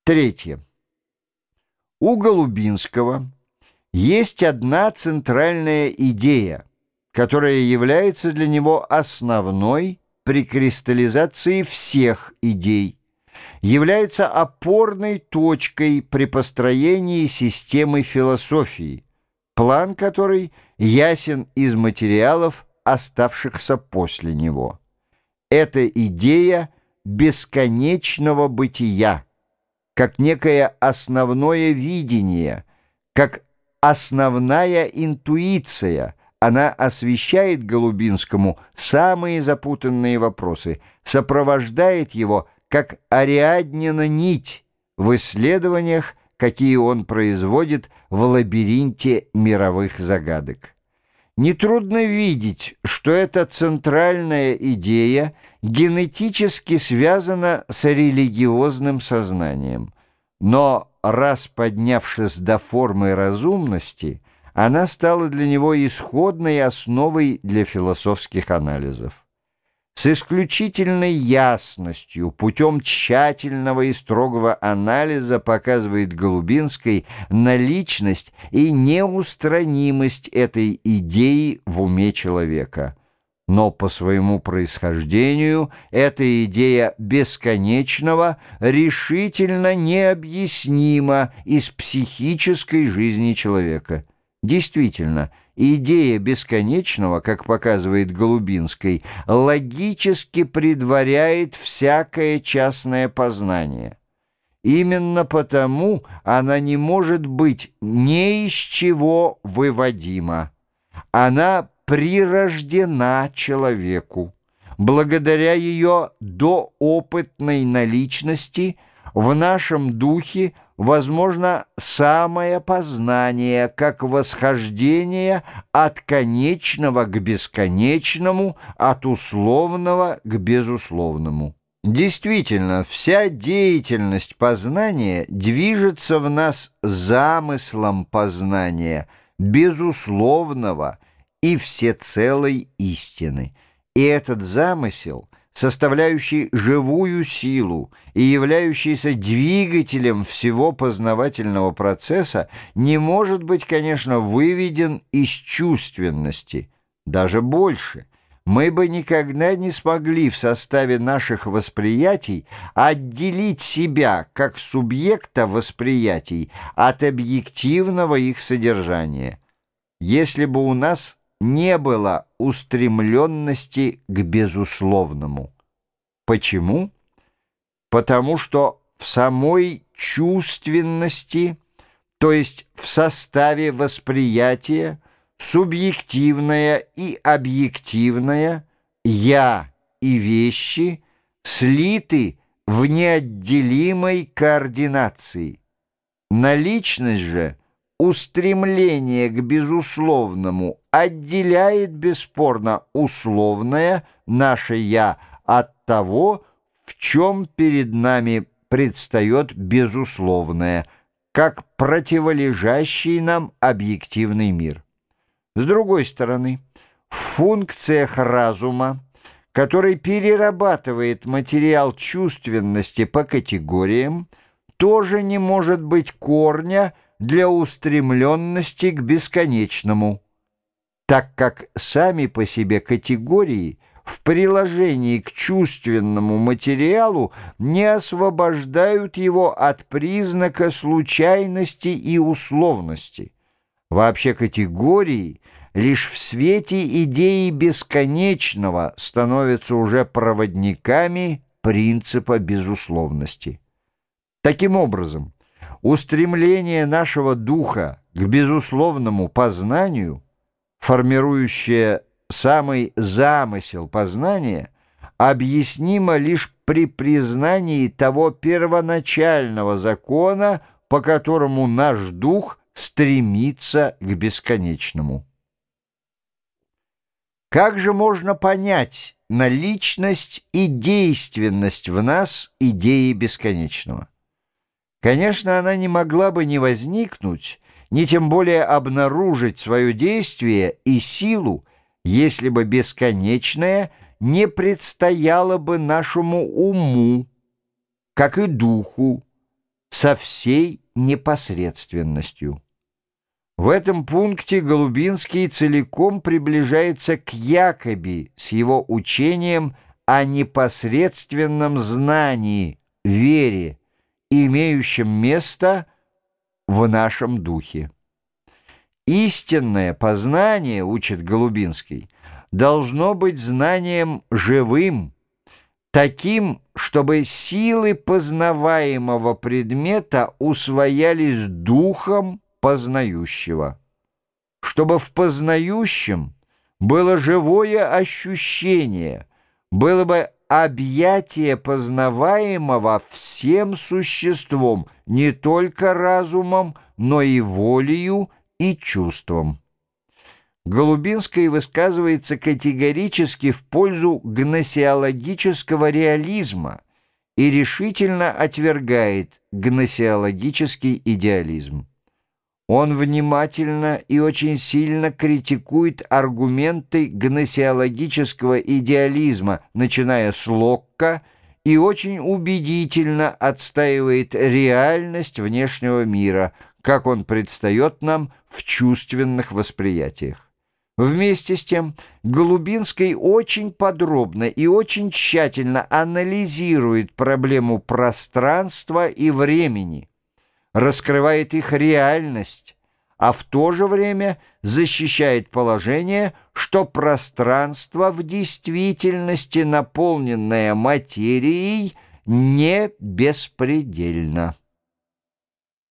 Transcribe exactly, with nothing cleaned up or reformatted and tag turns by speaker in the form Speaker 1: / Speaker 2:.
Speaker 1: Третье. У Голубинского есть одна центральная идея, которая является для него основной при кристаллизации всех идей, является опорной точкой при построении системы философии, план которой ясен из материалов, оставшихся после него. Это идея бесконечного бытия, как некое основное видение, как основная интуиция. Она освещает Голубинскому самые запутанные вопросы, сопровождает его как Ариаднина нить в исследованиях, какие он производит в лабиринте мировых загадок. Нетрудно видеть, что эта центральная идея генетически связана с религиозным сознанием. Но раз поднявшись до формы разумности, она стала для него исходной основой для философских анализов. С исключительной ясностью, путем тщательного и строгого анализа показывает Голубинский наличность и неустранимость этой идеи в уме человека. Но по своему происхождению эта идея бесконечного решительно необъяснима из психической жизни человека. Действительно, идея бесконечного, как показывает Голубинский, логически предваряет всякое частное познание. Именно потому она не может быть ни из чего выводима. Она прирождена человеку. Благодаря ее доопытной наличности в нашем духе возможно самое познание, как восхождение от конечного к бесконечному, от условного к безусловному. Действительно, вся деятельность познания движется в нас замыслом познания, безусловного и всецелой истины. И этот замысел, составляющий живую силу и являющийся двигателем всего познавательного процесса, не может быть, конечно, выведен из чувственности. Даже больше. Мы бы никогда не смогли в составе наших восприятий отделить себя как субъекта восприятий от объективного их содержания. Если бы у нас не было устремленности к безусловному. Почему? Потому что в самой чувственности, то есть в составе восприятия, субъективное и объективное, я и вещи слиты в неотделимой координации. Наличность же, устремление к безусловному отделяет бесспорно условное наше «я» от того, в чем перед нами предстает безусловное, как противолежащий нам объективный мир. С другой стороны, в функциях разума, который перерабатывает материал чувственности по категориям, тоже не может быть корня для устремленности к бесконечному, так как сами по себе категории в приложении к чувственному материалу не освобождают его от признака случайности и условности. Вообще категории лишь в свете идеи бесконечного становятся уже проводниками принципа безусловности. Таким образом, устремление нашего духа к безусловному познанию, формирующее самый замысел познания, объяснимо лишь при признании того первоначального закона, по которому наш дух стремится к бесконечному. Как же можно понять наличность и действенность в нас идеи бесконечного? Конечно, она не могла бы не возникнуть, ни тем более обнаружить свое действие и силу, если бы бесконечное не предстояло бы нашему уму, как и духу, со всей непосредственностью. В этом пункте Голубинский целиком приближается к Якоби с его учением о непосредственном знании, вере, имеющем место в нашем духе. Истинное познание, учит Голубинский, должно быть знанием живым, таким, чтобы силы познаваемого предмета усвоялись духом познающего, чтобы в познающем было живое ощущение, было бы объятие познаваемого всем существом, не только разумом, но и волею и чувством. Голубинский высказывается категорически в пользу гносеологического реализма и решительно отвергает гносеологический идеализм. Он внимательно и очень сильно критикует аргументы гносеологического идеализма, начиная с Локка, и очень убедительно отстаивает реальность внешнего мира, как он предстает нам в чувственных восприятиях. Вместе с тем, Голубинский очень подробно и очень тщательно анализирует проблему пространства и времени, раскрывает их реальность, а в то же время защищает положение, что пространство в действительности, наполненное материей, не беспредельно.